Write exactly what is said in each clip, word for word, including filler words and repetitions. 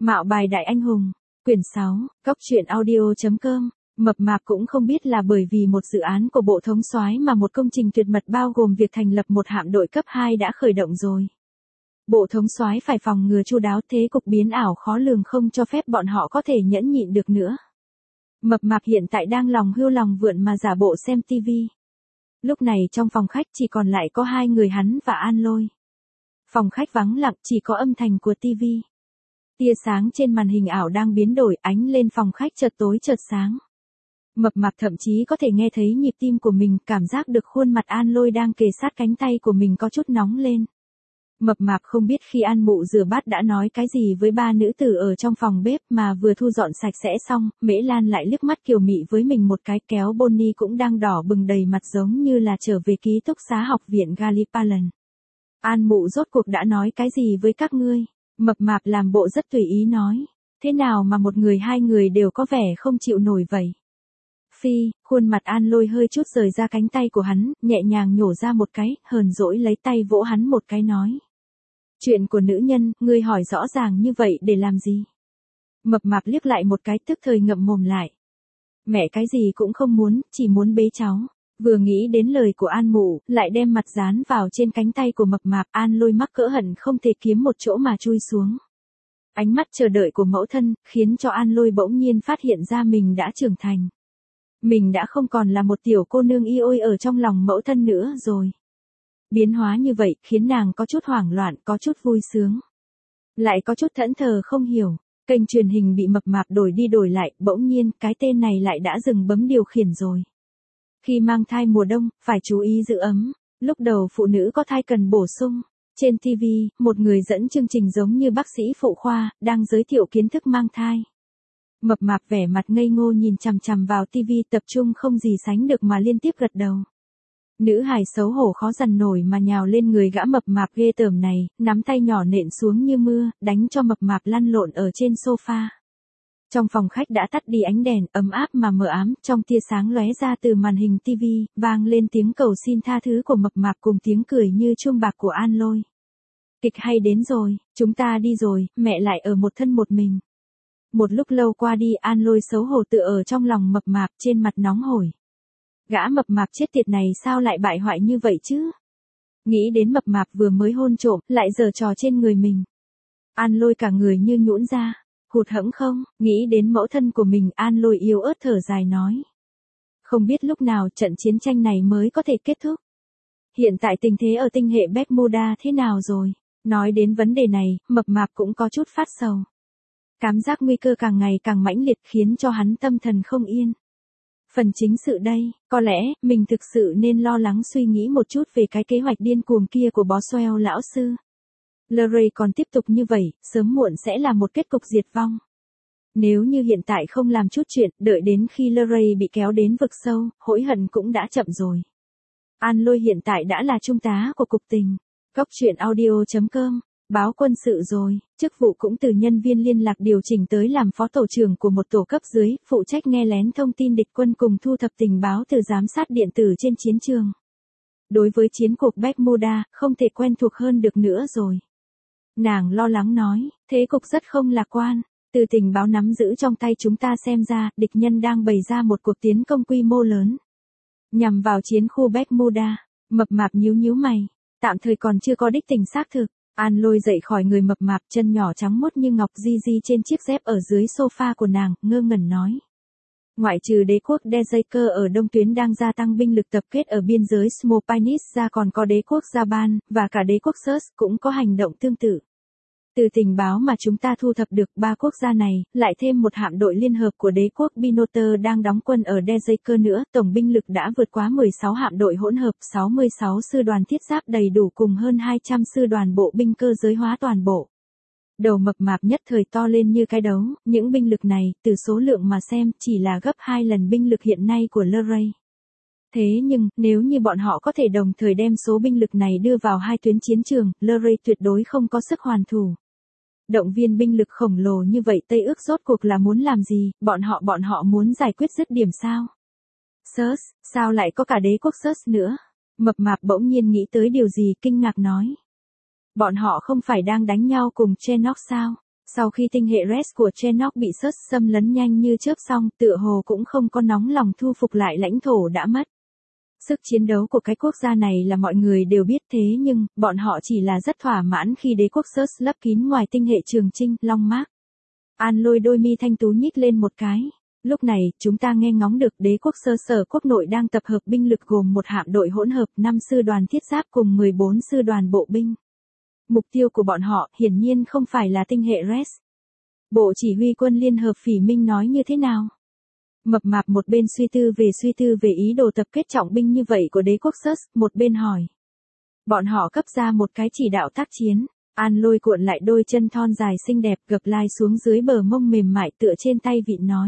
Mạo bài đại anh hùng, quyển sáu, cóc truyện audio chấm com. Mập mạp cũng không biết là bởi vì một dự án của Bộ Thống soái mà một công trình tuyệt mật bao gồm việc thành lập một hạm đội cấp hai đã khởi động rồi. Bộ Thống soái phải phòng ngừa chu đáo, thế cục biến ảo khó lường không cho phép bọn họ có thể nhẫn nhịn được nữa. Mập mạp hiện tại đang lòng hưu lòng vượn mà giả bộ xem tivi. Lúc này trong phòng khách chỉ còn lại có hai người hắn và An Lôi. Phòng khách vắng lặng, chỉ có âm thanh của tivi. Tia sáng trên màn hình ảo đang biến đổi, ánh lên phòng khách chợt tối chợt sáng. Mập mạp thậm chí có thể nghe thấy nhịp tim của mình, cảm giác được khuôn mặt An Lôi đang kề sát cánh tay của mình có chút nóng lên. Mập mạp không biết khi An Mụ rửa bát đã nói cái gì với ba nữ tử ở trong phòng bếp, mà vừa thu dọn sạch sẽ xong, Mễ Lan lại liếc mắt kiều mị với mình một cái, kéo Bonnie cũng đang đỏ bừng đầy mặt giống như là trở về ký túc xá học viện Gallipalan. An Mụ rốt cuộc đã nói cái gì với các ngươi? Mập mạp làm bộ rất tùy ý nói. Thế nào mà một người hai người đều có vẻ không chịu nổi vậy? Phi, khuôn mặt An Lôi hơi chút rời ra cánh tay của hắn, nhẹ nhàng nhổ ra một cái, hờn dỗi lấy tay vỗ hắn một cái nói. Chuyện của nữ nhân, ngươi hỏi rõ ràng như vậy để làm gì? Mập mạp liếc lại một cái, tức thời ngậm mồm lại. Mẹ cái gì cũng không muốn, chỉ muốn bế cháu. Vừa nghĩ đến lời của An Mụ, lại đem mặt dán vào trên cánh tay của mập mạp, An Lôi mắc cỡ hận không thể kiếm một chỗ mà chui xuống. Ánh mắt chờ đợi của mẫu thân, khiến cho An Lôi bỗng nhiên phát hiện ra mình đã trưởng thành. Mình đã không còn là một tiểu cô nương y ôi ở trong lòng mẫu thân nữa rồi. Biến hóa như vậy, khiến nàng có chút hoảng loạn, có chút vui sướng. Lại có chút thẫn thờ không hiểu. Kênh truyền hình bị mập mạp đổi đi đổi lại, bỗng nhiên, cái tên này lại đã dừng bấm điều khiển rồi. Khi mang thai mùa đông, phải chú ý giữ ấm. Lúc đầu phụ nữ có thai cần bổ sung. Trên ti vi, một người dẫn chương trình giống như bác sĩ phụ khoa, đang giới thiệu kiến thức mang thai. Mập mạp vẻ mặt ngây ngô nhìn chằm chằm vào tivi, tập trung không gì sánh được mà liên tiếp gật đầu. Nữ hài xấu hổ khó dằn nổi mà nhào lên người gã mập mạp ghê tởm này, nắm tay nhỏ nện xuống như mưa, đánh cho mập mạp lăn lộn ở trên sofa. Trong phòng khách đã tắt đi ánh đèn, ấm áp mà mờ ám, trong tia sáng lóe ra từ màn hình tivi, vang lên tiếng cầu xin tha thứ của mập mạp cùng tiếng cười như chuông bạc của An Lôi. Kịch hay đến rồi, chúng ta đi rồi, mẹ lại ở một thân một mình. Một lúc lâu qua đi, An Lôi xấu hổ tựa ở trong lòng mập mạp, trên mặt nóng hổi. Gã mập mạp chết tiệt này sao lại bại hoại như vậy chứ? Nghĩ đến mập mạp vừa mới hôn trộm, lại giở trò trên người mình. An Lôi cả người như nhũn ra. Hụt hẫng không? Nghĩ đến mẫu thân của mình, An Lôi yếu ớt thở dài nói. Không biết lúc nào trận chiến tranh này mới có thể kết thúc. Hiện tại tình thế ở tinh hệ Bermuda thế nào rồi? Nói đến vấn đề này, mập mạp cũng có chút phát sầu. Cảm giác nguy cơ càng ngày càng mãnh liệt khiến cho hắn tâm thần không yên. Phần chính sự đây, có lẽ, mình thực sự nên lo lắng suy nghĩ một chút về cái kế hoạch điên cuồng kia của Boswell lão sư. Larry còn tiếp tục như vậy, sớm muộn sẽ là một kết cục diệt vong. Nếu như hiện tại không làm chút chuyện, đợi đến khi Larry bị kéo đến vực sâu, hối hận cũng đã chậm rồi. An Lôi hiện tại đã là trung tá của cục tình. Cóc truyện audio chấm com. Báo quân sự rồi, chức vụ cũng từ nhân viên liên lạc điều chỉnh tới làm phó tổ trưởng của một tổ cấp dưới, phụ trách nghe lén thông tin địch quân cùng thu thập tình báo từ giám sát điện tử trên chiến trường. Đối với chiến cuộc Bermuda, không thể quen thuộc hơn được nữa rồi. Nàng lo lắng nói, thế cục rất không lạc quan. Từ tình báo nắm giữ trong tay chúng ta xem ra, địch nhân đang bày ra một cuộc tiến công quy mô lớn. Nhằm vào chiến khu Bermuda, mập mạp nhíu nhíu mày. Tạm thời còn chưa có đích tình xác thực. An Lôi dậy khỏi người mập mạp, chân nhỏ trắng muốt như ngọc di di trên chiếc dép ở dưới sofa của nàng, ngơ ngẩn nói. Ngoại trừ đế quốc Dejaker ở đông tuyến đang gia tăng binh lực tập kết ở biên giới Small Pines ra, còn có đế quốc Japan, và cả đế quốc Surs cũng có hành động tương tự. Từ tình báo mà chúng ta thu thập được, ba quốc gia này, lại thêm một hạm đội liên hợp của đế quốc Binoter đang đóng quân ở Dejaker nữa, tổng binh lực đã vượt quá mười sáu hạm đội hỗn hợp, sáu mươi sáu sư đoàn thiết giáp đầy đủ cùng hơn hai trăm sư đoàn bộ binh cơ giới hóa toàn bộ. Đầu mập mạp nhất thời to lên như cái đấu, những binh lực này, từ số lượng mà xem, chỉ là gấp hai lần binh lực hiện nay của Larry. Thế nhưng, nếu như bọn họ có thể đồng thời đem số binh lực này đưa vào hai tuyến chiến trường, Larry tuyệt đối không có sức hoàn thủ. Động viên binh lực khổng lồ như vậy Tây ước rốt cuộc là muốn làm gì, bọn họ bọn họ muốn giải quyết dứt điểm sao? Surs, sao lại có cả đế quốc Surs nữa? Mập mạp bỗng nhiên nghĩ tới điều gì, kinh ngạc nói. Bọn họ không phải đang đánh nhau cùng Chenox sao? Sau khi tinh hệ Res của Chenovk bị Search xâm lấn nhanh như chớp xong, tựa hồ cũng không có nóng lòng thu phục lại lãnh thổ đã mất. Sức chiến đấu của cái quốc gia này là mọi người đều biết, thế nhưng, bọn họ chỉ là rất thỏa mãn khi đế quốc Search lấp kín ngoài tinh hệ Trường Chinh, Long Mark. An Lôi đôi mi thanh tú nhích lên một cái. Lúc này, chúng ta nghe ngóng được đế quốc Sơ Sở quốc nội đang tập hợp binh lực gồm một hạm đội hỗn hợp, năm sư đoàn thiết giáp cùng mười bốn sư đoàn bộ binh. Mục tiêu của bọn họ, hiển nhiên không phải là tinh hệ Res. Bộ chỉ huy quân Liên hợp Phỉ Minh nói như thế nào? Mập mạp một bên suy tư về suy tư về ý đồ tập kết trọng binh như vậy của đế quốc Search, một bên hỏi. Bọn họ cấp ra một cái chỉ đạo tác chiến. An Lôi cuộn lại đôi chân thon dài xinh đẹp, gập lai xuống dưới bờ mông mềm mại tựa trên tay vịn nói.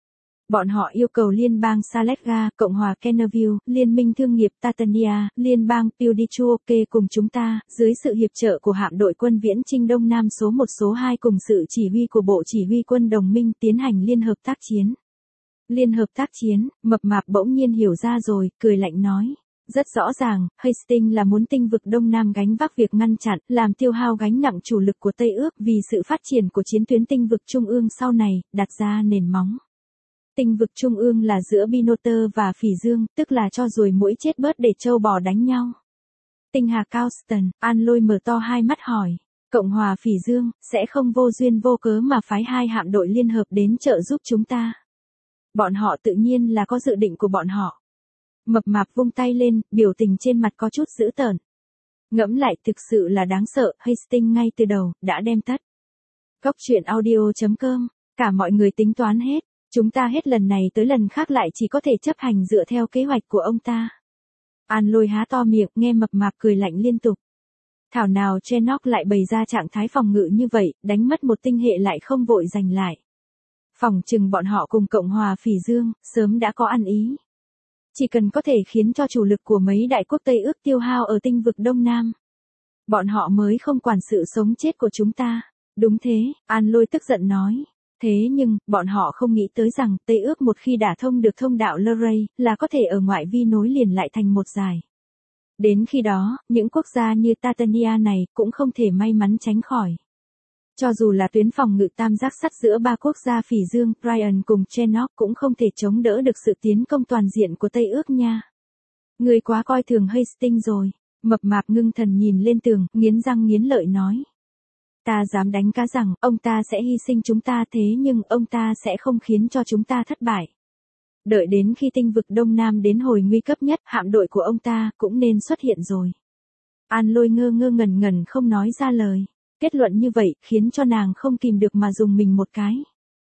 Bọn họ yêu cầu Liên bang Saletga, Cộng hòa Kennerville, Liên minh thương nghiệp Tatania, Liên bang Pudichuoke cùng chúng ta, dưới sự hiệp trợ của hạm đội quân viễn chinh Đông Nam số một số hai cùng sự chỉ huy của Bộ Chỉ huy quân đồng minh tiến hành liên hợp tác chiến. Liên hợp tác chiến, mập mạp bỗng nhiên hiểu ra rồi, cười lạnh nói. Rất rõ ràng, Hastings là muốn tinh vực Đông Nam gánh vác việc ngăn chặn, làm tiêu hao gánh nặng chủ lực của Tây ước vì sự phát triển của chiến tuyến tinh vực Trung ương sau này, đặt ra nền móng. Tinh vực Trung ương là giữa Binoter và Phỉ Dương, tức là cho ruồi muỗi chết bớt để trâu bò đánh nhau. Tinh hà Causton, An Lôi mở to hai mắt hỏi. Cộng hòa Phỉ Dương, sẽ không vô duyên vô cớ mà phái hai hạm đội liên hợp đến trợ giúp chúng ta. Bọn họ tự nhiên là có dự định của bọn họ. Mập mạp vung tay lên, biểu tình trên mặt có chút dữ tợn. Ngẫm lại thực sự là đáng sợ, Hastings ngay từ đầu, đã đem tất. Góc truyện audio chấm com, cả mọi người tính toán hết, chúng ta hết lần này tới lần khác lại chỉ có thể chấp hành dựa theo kế hoạch của ông ta. An Lôi há to miệng, nghe mập mạp cười lạnh liên tục. Thảo nào Chenovk lại bày ra trạng thái phòng ngự như vậy, đánh mất một tinh hệ lại không vội giành lại. Phỏng chừng bọn họ cùng Cộng hòa Phỉ Dương, sớm đã có ăn ý. Chỉ cần có thể khiến cho chủ lực của mấy đại quốc Tây ước tiêu hao ở tinh vực Đông Nam. Bọn họ mới không quản sự sống chết của chúng ta. Đúng thế, An Lôi tức giận nói. Thế nhưng, bọn họ không nghĩ tới rằng, Tây ước một khi đả thông được thông đạo Luray, là có thể ở ngoại vi nối liền lại thành một dải. Đến khi đó, những quốc gia như Tatania này, cũng không thể may mắn tránh khỏi. Cho dù là tuyến phòng ngự tam giác sắt giữa ba quốc gia Phỉ Dương, Brian cùng Chenovk cũng không thể chống đỡ được sự tiến công toàn diện của Tây ước nha. Người quá coi thường Hastings rồi. Mập mạp ngưng thần nhìn lên tường, nghiến răng nghiến lợi nói. Ta dám đánh cá rằng, ông ta sẽ hy sinh chúng ta thế nhưng ông ta sẽ không khiến cho chúng ta thất bại. Đợi đến khi tinh vực Đông Nam đến hồi nguy cấp nhất, hạm đội của ông ta cũng nên xuất hiện rồi. An Lôi ngơ ngơ ngẩn ngẩn không nói ra lời. Kết luận như vậy, khiến cho nàng không kìm được mà dùng mình một cái.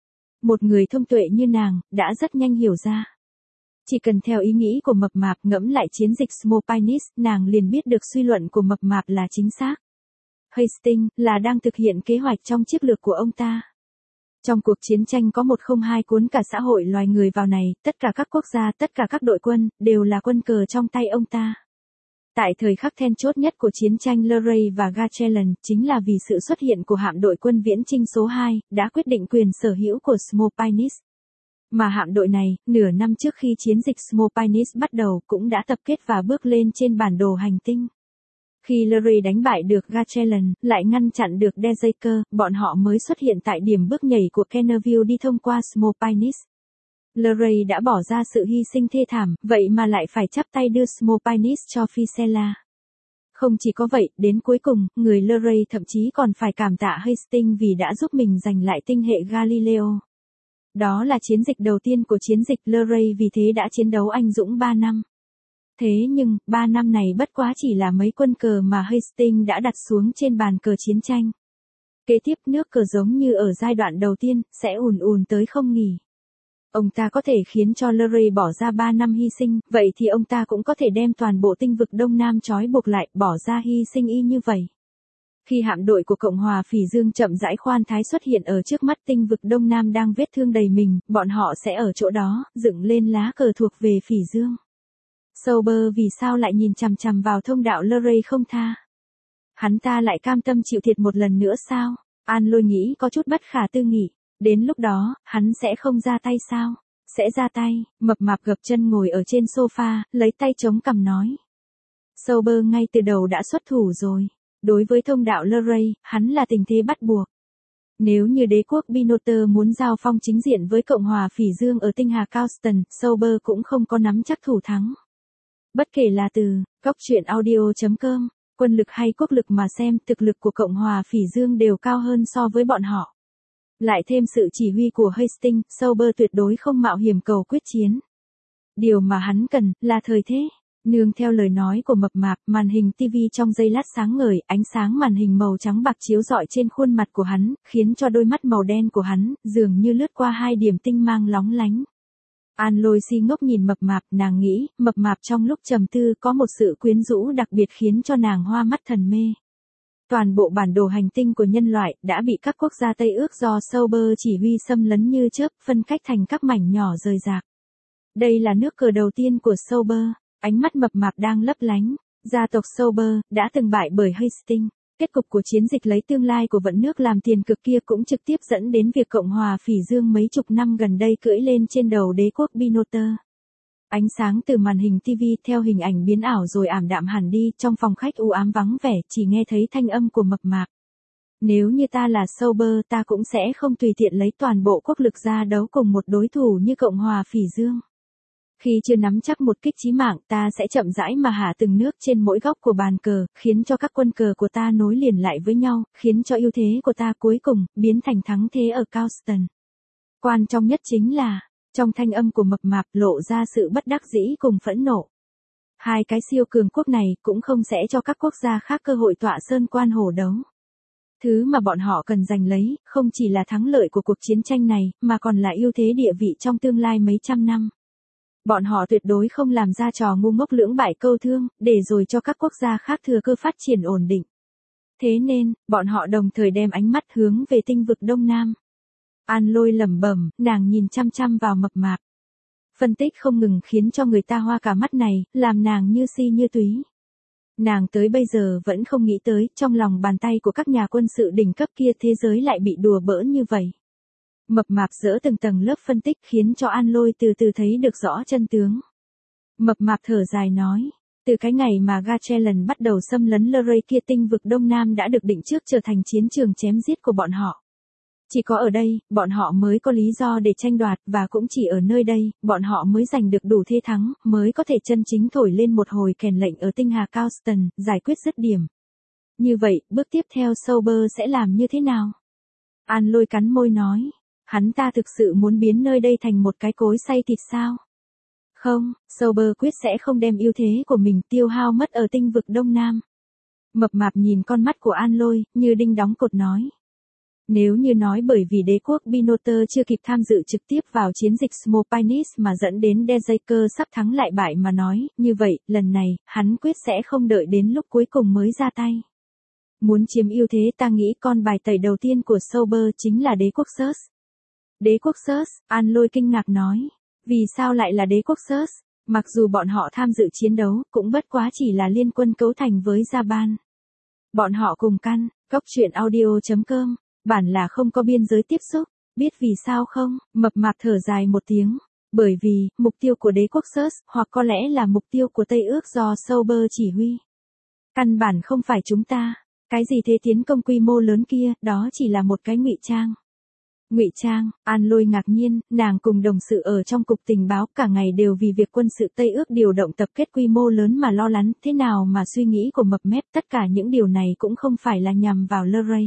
Một người thông tuệ như nàng, đã rất nhanh hiểu ra. Chỉ cần theo ý nghĩ của mập mạp ngẫm lại chiến dịch Smopinis, nàng liền biết được suy luận của mập mạp là chính xác. Hastings, là đang thực hiện kế hoạch trong chiến lược của ông ta. Trong cuộc chiến tranh có một không hai cuốn cả xã hội loài người vào này, tất cả các quốc gia, tất cả các đội quân, đều là quân cờ trong tay ông ta. Tại thời khắc then chốt nhất của chiến tranh Luray và Gatchelan, chính là vì sự xuất hiện của hạm đội quân viễn chinh số hai, đã quyết định quyền sở hữu của Smopinis. Mà hạm đội này, nửa năm trước khi chiến dịch Smopinis bắt đầu, cũng đã tập kết và bước lên trên bản đồ hành tinh. Khi Luray đánh bại được Gatchelan, lại ngăn chặn được Dejaker, bọn họ mới xuất hiện tại điểm bước nhảy của Kennerville đi thông qua Smopinis. Luray đã bỏ ra sự hy sinh thê thảm, vậy mà lại phải chắp tay đưa Smopinis cho Phisela. Không chỉ có vậy, đến cuối cùng, người Luray thậm chí còn phải cảm tạ Hastings vì đã giúp mình giành lại tinh hệ Galileo. Đó là chiến dịch đầu tiên của chiến dịch Luray vì thế đã chiến đấu anh dũng ba năm. Thế nhưng, ba năm này bất quá chỉ là mấy quân cờ mà Hastings đã đặt xuống trên bàn cờ chiến tranh. Kế tiếp nước cờ giống như ở giai đoạn đầu tiên, sẽ ùn ùn tới không nghỉ. Ông ta có thể khiến cho Luray bỏ ra ba năm hy sinh, vậy thì ông ta cũng có thể đem toàn bộ tinh vực Đông Nam trói buộc lại, bỏ ra hy sinh y như vậy. Khi hạm đội của Cộng hòa Phỉ Dương chậm rãi khoan thái xuất hiện ở trước mắt tinh vực Đông Nam đang vết thương đầy mình, bọn họ sẽ ở chỗ đó, dựng lên lá cờ thuộc về Phỉ Dương. Sauber vì sao lại nhìn chằm chằm vào thông đạo Luray không tha? Hắn ta lại cam tâm chịu thiệt một lần nữa sao? An Lôi nghĩ có chút bất khả tư nghị. Đến lúc đó, hắn sẽ không ra tay sao? Sẽ ra tay, mập mạp gập chân ngồi ở trên sofa, lấy tay chống cằm nói. Sauber ngay từ đầu đã xuất thủ rồi. Đối với thông đạo Luray, hắn là tình thế bắt buộc. Nếu như đế quốc Binotter muốn giao phong chính diện với Cộng hòa Phỉ Dương ở tinh hà Causton, Sauber cũng không có nắm chắc thủ thắng. Bất kể là từ góc truyện audio chấm com, quân lực hay quốc lực mà xem, thực lực của Cộng hòa Phỉ Dương đều cao hơn so với bọn họ. Lại thêm sự chỉ huy của Hastings, Sauber tuyệt đối không mạo hiểm cầu quyết chiến. Điều mà hắn cần là thời thế. Nương theo lời nói của mập mạp, màn hình ti vi trong giây lát sáng ngời, ánh sáng màn hình màu trắng bạc chiếu rọi trên khuôn mặt của hắn, khiến cho đôi mắt màu đen của hắn dường như lướt qua hai điểm tinh mang lóng lánh. An Lôi si ngốc nhìn mập mạp, nàng nghĩ, mập mạp trong lúc trầm tư có một sự quyến rũ đặc biệt khiến cho nàng hoa mắt thần mê. Toàn bộ bản đồ hành tinh của nhân loại đã bị các quốc gia Tây Ước do Sauber chỉ huy xâm lấn như chớp, phân cách thành các mảnh nhỏ rời rạc. Đây là nước cờ đầu tiên của Sauber. Ánh mắt mập mạp đang lấp lánh. Gia tộc Sauber đã từng bại bởi Hastings. Kết cục của chiến dịch lấy tương lai của vận nước làm tiền cực kia cũng trực tiếp dẫn đến việc Cộng hòa Phỉ Dương mấy chục năm gần đây cưỡi lên trên đầu đế quốc Binotter. Ánh sáng từ màn hình ti vi theo hình ảnh biến ảo rồi ảm đạm hẳn đi, trong phòng khách u ám vắng vẻ, chỉ nghe thấy thanh âm của mập mạp. Nếu như ta là Sauber, ta cũng sẽ không tùy tiện lấy toàn bộ quốc lực ra đấu cùng một đối thủ như Cộng hòa Phỉ Dương. Khi chưa nắm chắc một kích chí mạng, ta sẽ chậm rãi mà hạ từng nước trên mỗi góc của bàn cờ, khiến cho các quân cờ của ta nối liền lại với nhau, khiến cho ưu thế của ta cuối cùng biến thành thắng thế ở Causton. Quan trọng nhất chính là, trong thanh âm của mập mạp lộ ra sự bất đắc dĩ cùng phẫn nộ. Hai cái siêu cường quốc này cũng không sẽ cho các quốc gia khác cơ hội tọa sơn quan hổ đấu. Thứ mà bọn họ cần giành lấy, không chỉ là thắng lợi của cuộc chiến tranh này, mà còn là ưu thế địa vị trong tương lai mấy trăm năm. Bọn họ tuyệt đối không làm ra trò ngu ngốc lưỡng bại câu thương, để rồi cho các quốc gia khác thừa cơ phát triển ổn định. Thế nên, bọn họ đồng thời đem ánh mắt hướng về tinh vực Đông Nam. An Lôi lẩm bẩm, nàng nhìn chăm chăm vào mập mạp. Phân tích không ngừng khiến cho người ta hoa cả mắt này, làm nàng như si như túy. Nàng tới bây giờ vẫn không nghĩ tới, trong lòng bàn tay của các nhà quân sự đỉnh cấp kia thế giới lại bị đùa bỡn như vậy. Mập mạp dỡ từng tầng lớp phân tích khiến cho An Lôi từ từ thấy được rõ chân tướng. Mập mạp thở dài nói, từ cái ngày mà Gatchelan bắt đầu xâm lấn Luray kia, tinh vực Đông Nam đã được định trước trở thành chiến trường chém giết của bọn họ. Chỉ có ở đây, bọn họ mới có lý do để tranh đoạt, và cũng chỉ ở nơi đây, bọn họ mới giành được đủ thế thắng, mới có thể chân chính thổi lên một hồi kèn lệnh ở tinh hà Causton, giải quyết dứt điểm. Như vậy, bước tiếp theo Sauber sẽ làm như thế nào? An Lôi cắn môi nói. Hắn ta thực sự muốn biến nơi đây thành một cái cối xay thịt sao? Không, Sauber quyết sẽ không đem ưu thế của mình tiêu hao mất ở tinh vực Đông Nam. Mập mạp nhìn con mắt của An Lôi, như đinh đóng cột nói. Nếu như nói bởi vì đế quốc Binotter chưa kịp tham dự trực tiếp vào chiến dịch Smopinis mà dẫn đến Dejaker sắp thắng lại bại mà nói, như vậy, lần này, hắn quyết sẽ không đợi đến lúc cuối cùng mới ra tay. Muốn chiếm ưu thế, ta nghĩ con bài tẩy đầu tiên của Sauber chính là đế quốc Surs. Đế quốc Surs, An Lôi kinh ngạc nói. Vì sao lại là đế quốc Surs? Mặc dù bọn họ tham dự chiến đấu, cũng bất quá chỉ là liên quân cấu thành với Japan. Bọn họ cùng căn, góc truyện audio chấm com, bản là không có biên giới tiếp xúc. Biết vì sao không? Mập mạp thở dài một tiếng. Bởi vì, mục tiêu của đế quốc Surs, hoặc có lẽ là mục tiêu của Tây Ước do Sauber chỉ huy. Căn bản không phải chúng ta. Cái gì thế tiến công quy mô lớn kia, đó chỉ là một cái ngụy trang. Ngụy trang, An Lôi ngạc nhiên, nàng cùng đồng sự ở trong cục tình báo cả ngày đều vì việc quân sự Tây Ước điều động tập kết quy mô lớn mà lo lắng, thế nào mà suy nghĩ của mập mép, tất cả những điều này cũng không phải là nhằm vào Luray.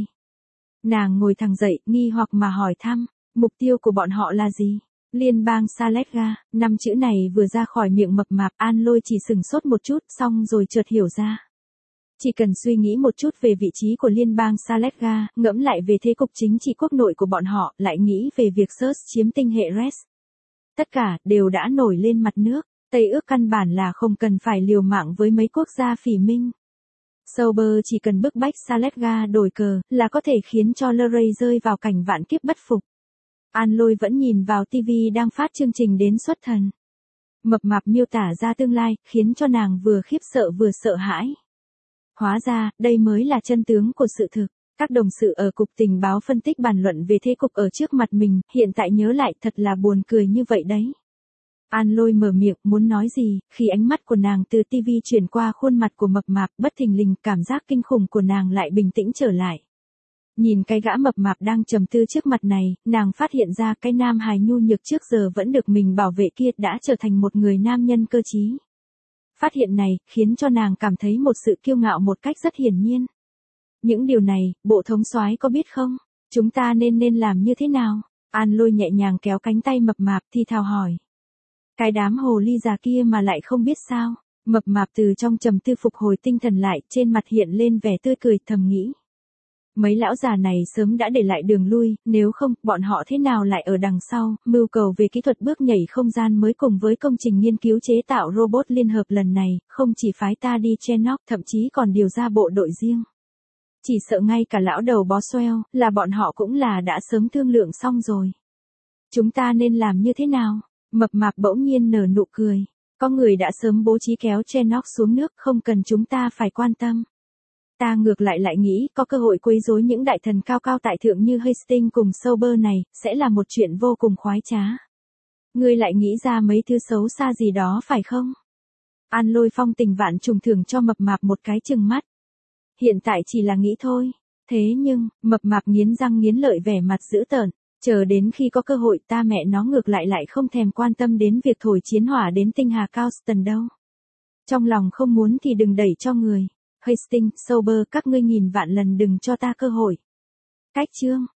Nàng ngồi thẳng dậy, nghi hoặc mà hỏi thăm, mục tiêu của bọn họ là gì? Liên bang Saletga, năm chữ này vừa ra khỏi miệng mập mạp, An Lôi chỉ sừng sốt một chút, xong rồi chợt hiểu ra. Chỉ cần suy nghĩ một chút về vị trí của liên bang Saletga, ngẫm lại về thế cục chính trị quốc nội của bọn họ, lại nghĩ về việc Surs chiếm tinh hệ Res. Tất cả, đều đã nổi lên mặt nước, Tây Ước căn bản là không cần phải liều mạng với mấy quốc gia phỉ minh. Sauber chỉ cần bức bách Saletga đổi cờ, là có thể khiến cho Luray rơi vào cảnh vạn kiếp bất phục. An Lôi vẫn nhìn vào ti vi đang phát chương trình đến xuất thần. Mập mạp miêu tả ra tương lai, khiến cho nàng vừa khiếp sợ vừa sợ hãi. Hóa ra, đây mới là chân tướng của sự thực. Các đồng sự ở cục tình báo phân tích bàn luận về thế cục ở trước mặt mình, hiện tại nhớ lại thật là buồn cười như vậy đấy. An Lôi mở miệng muốn nói gì, khi ánh mắt của nàng từ ti vi chuyển qua khuôn mặt của mập mạp, bất thình lình cảm giác kinh khủng của nàng lại bình tĩnh trở lại. Nhìn cái gã mập mạp đang trầm tư trước mặt này, nàng phát hiện ra cái nam hài nhu nhược trước giờ vẫn được mình bảo vệ kia đã trở thành một người nam nhân cơ trí. Phát hiện này, khiến cho nàng cảm thấy một sự kiêu ngạo một cách rất hiển nhiên. Những điều này, bộ thống soái có biết không? Chúng ta nên nên làm như thế nào? An Lôi nhẹ nhàng kéo cánh tay mập mạp thì thào hỏi. Cái đám hồ ly già kia mà lại không biết sao? Mập mạp từ trong trầm tư phục hồi tinh thần lại, trên mặt hiện lên vẻ tươi cười, thầm nghĩ. Mấy lão già này sớm đã để lại đường lui, nếu không, bọn họ thế nào lại ở đằng sau, mưu cầu về kỹ thuật bước nhảy không gian mới cùng với công trình nghiên cứu chế tạo robot liên hợp lần này, không chỉ phái ta đi Chernok, thậm chí còn điều ra bộ đội riêng. Chỉ sợ ngay cả lão đầu Boswell, là bọn họ cũng là đã sớm thương lượng xong rồi. Chúng ta nên làm như thế nào? Mập mạp bỗng nhiên nở nụ cười. Có người đã sớm bố trí kéo Chernok xuống nước, không cần chúng ta phải quan tâm. Ta ngược lại lại nghĩ có cơ hội quấy rối những đại thần cao cao tại thượng như Hastings cùng Sober này, sẽ là một chuyện vô cùng khoái trá. Ngươi lại nghĩ ra mấy thứ xấu xa gì đó phải không? An Lôi phong tình vạn trùng thưởng cho mập mạp một cái chừng mắt. Hiện tại chỉ là nghĩ thôi. Thế nhưng, mập mạp nghiến răng nghiến lợi vẻ mặt dữ tợn. Chờ đến khi có cơ hội ta mẹ nó ngược lại lại không thèm quan tâm đến việc thổi chiến hỏa đến tinh hà Causton đâu. Trong lòng không muốn thì đừng đẩy cho người. Hastings, Sober, các ngươi nghìn vạn lần đừng cho ta cơ hội. Cách chương.